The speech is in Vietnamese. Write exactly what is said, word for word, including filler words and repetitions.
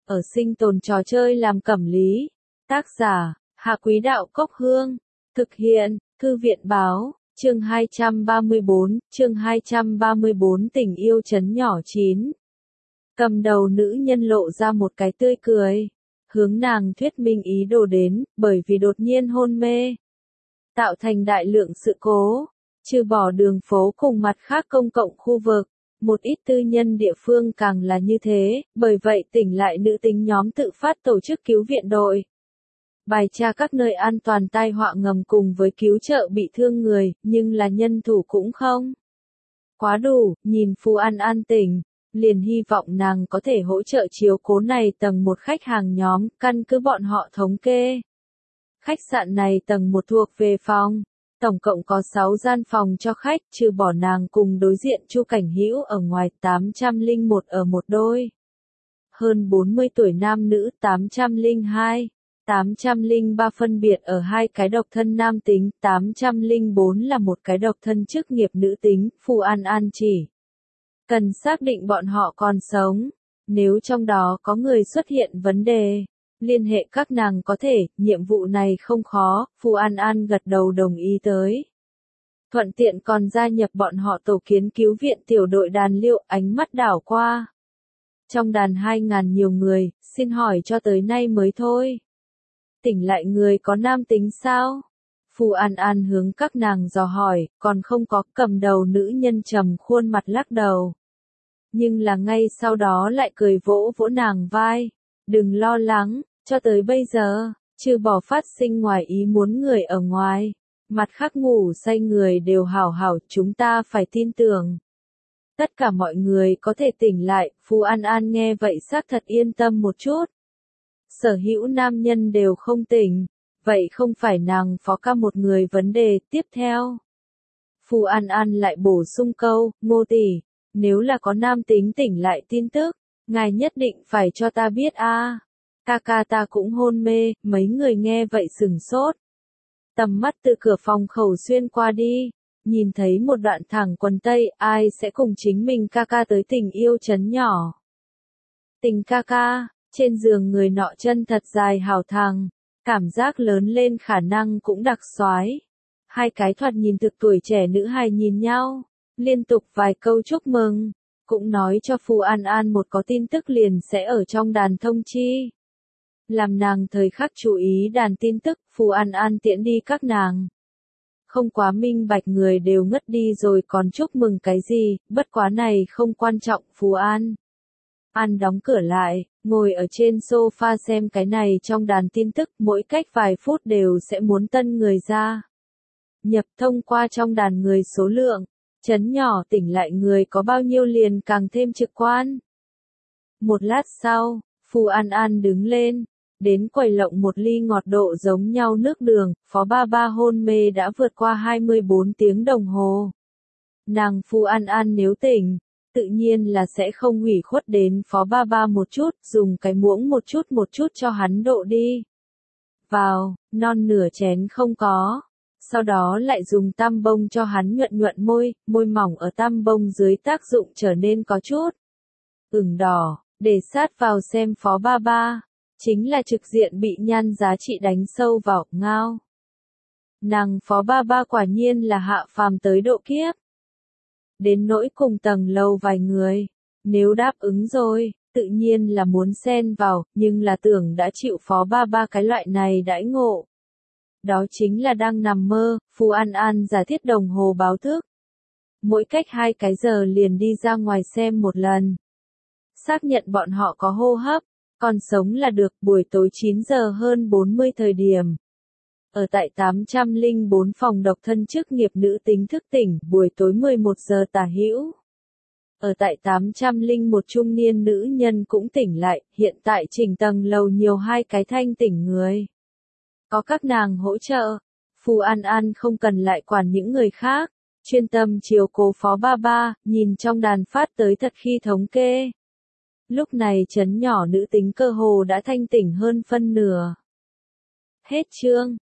ở sinh tồn trò chơi làm cẩm lý. Tác giả, Hạ Quý Đạo Cốc Hương. Thực hiện, Thư viện Báo, chương hai trăm ba mươi bốn, chương hai trăm ba mươi bốn tình yêu trấn nhỏ chín. Cầm đầu nữ nhân lộ ra một cái tươi cười, hướng nàng thuyết minh ý đồ đến, bởi vì đột nhiên hôn mê, tạo thành đại lượng sự cố, trừ bỏ đường phố cùng mặt khác công cộng khu vực. Một ít tư nhân địa phương càng là như thế, bởi vậy tỉnh lại nữ tính nhóm tự phát tổ chức cứu viện đội. Bài tra các nơi an toàn tai họa ngầm cùng với cứu trợ bị thương người, nhưng là nhân thủ cũng không quá đủ, nhìn Phù An An tỉnh, liền hy vọng nàng có thể hỗ trợ chiếu cố này tầng một khách hàng nhóm, căn cứ bọn họ thống kê. Khách sạn này tầng một thuộc về phòng. Tổng cộng có sáu gian phòng cho khách, trừ bỏ nàng cùng đối diện Chu Cảnh Hữu ở ngoài tám trăm lẻ một ở một đôi. Hơn bốn mươi tuổi nam nữ tám trăm lẻ hai, tám trăm lẻ ba phân biệt ở hai cái độc thân nam tính, tám trăm lẻ bốn là một cái độc thân chức nghiệp nữ tính, Phù An An chỉ cần xác định bọn họ còn sống. Nếu trong đó có người xuất hiện vấn đề, liên hệ các nàng có thể, nhiệm vụ này không khó, Phù An An gật đầu đồng ý tới. Thuận tiện còn gia nhập bọn họ tổ kiến cứu viện tiểu đội đàn liệu, ánh mắt đảo qua. Trong đàn hai ngàn nhiều người, xin hỏi cho tới nay mới thôi. Tỉnh lại người có nam tính sao? Phù An An hướng các nàng dò hỏi, còn không có, cầm đầu nữ nhân trầm khuôn mặt lắc đầu. Nhưng là ngay sau đó lại cười vỗ vỗ nàng vai. Đừng lo lắng. Cho tới bây giờ, trừ bỏ phát sinh ngoài ý muốn người ở ngoài, mặt khác ngủ say người đều hảo hảo, chúng ta phải tin tưởng. Tất cả mọi người có thể tỉnh lại, Phù An An nghe vậy xác thật yên tâm một chút. Sở hữu nam nhân đều không tỉnh, vậy không phải nàng phó ca một người vấn đề. Tiếp theo, Phù An An lại bổ sung câu, Ngô tỷ, nếu là có nam tính tỉnh lại tin tức, ngài nhất định phải cho ta biết a. À. Ca ca ta cũng hôn mê, mấy người nghe vậy sửng sốt. Tầm mắt từ cửa phòng khẩu xuyên qua đi, nhìn thấy một đoạn thẳng quần tây, ai sẽ cùng chính mình ca ca tới tình yêu trấn nhỏ. Tình ca ca, trên giường người nọ chân thật dài hào thẳng, cảm giác lớn lên khả năng cũng đặc soái. Hai cái thoạt nhìn thực tuổi trẻ nữ hài nhìn nhau, liên tục vài câu chúc mừng, cũng nói cho Phù An An một có tin tức liền sẽ ở trong đàn thông chi. Làm nàng thời khắc chú ý đàn tin tức, Phù An An tiễn đi các nàng. Không quá minh bạch người đều ngất đi rồi còn chúc mừng cái gì, bất quá này không quan trọng. Phù An An đóng cửa lại, ngồi ở trên sofa xem cái này trong đàn tin tức, mỗi cách vài phút đều sẽ muốn tân người ra. Nhập thông qua trong đàn người số lượng, trấn nhỏ tỉnh lại người có bao nhiêu liền càng thêm trực quan. Một lát sau, Phù An An đứng lên. Đến quầy lộng một ly ngọt độ giống nhau nước đường, Phó Ba Ba hôn mê đã vượt qua hai mươi bốn tiếng đồng hồ. Nàng Phù An An nếu tỉnh, tự nhiên là sẽ không hủy khuất đến Phó Ba Ba một chút, dùng cái muỗng một chút một chút cho hắn độ đi. Vào, non nửa chén không có. Sau đó lại dùng tăm bông cho hắn nhuận nhuận môi, môi mỏng ở tăm bông dưới tác dụng trở nên có chút ửng đỏ, để sát vào xem Phó Ba Ba. Chính là trực diện bị nhan giá trị đánh sâu vào, ngao. Nàng Phó Ba Ba quả nhiên là hạ phàm tới độ kiếp. Đến nỗi cùng tầng lầu vài người, nếu đáp ứng rồi, tự nhiên là muốn xen vào, nhưng là tưởng đã chịu Phó Ba Ba cái loại này đãi ngộ. Đó chính là đang nằm mơ. Phù An An giả thiết đồng hồ báo thức. Mỗi cách hai cái giờ liền đi ra ngoài xem một lần. Xác nhận bọn họ có hô hấp. Còn sống là được. Buổi tối chín giờ hơn bốn mươi thời điểm. Ở tại tám trăm lẻ bốn phòng độc thân chức nghiệp nữ tính thức tỉnh, buổi tối mười một giờ tả hữu. Ở tại tám trăm lẻ một trung niên nữ nhân cũng tỉnh lại, hiện tại chỉnh tầng lầu nhiều hai cái thanh tỉnh người. Có các nàng hỗ trợ, Phù An An không cần lại quản những người khác, chuyên tâm chiếu cố Phó Ba Ba, nhìn trong đàn phát tới thật khi thống kê. Lúc này trấn nhỏ nữ tính cơ hồ đã thanh tỉnh hơn phân nửa. Hết chương.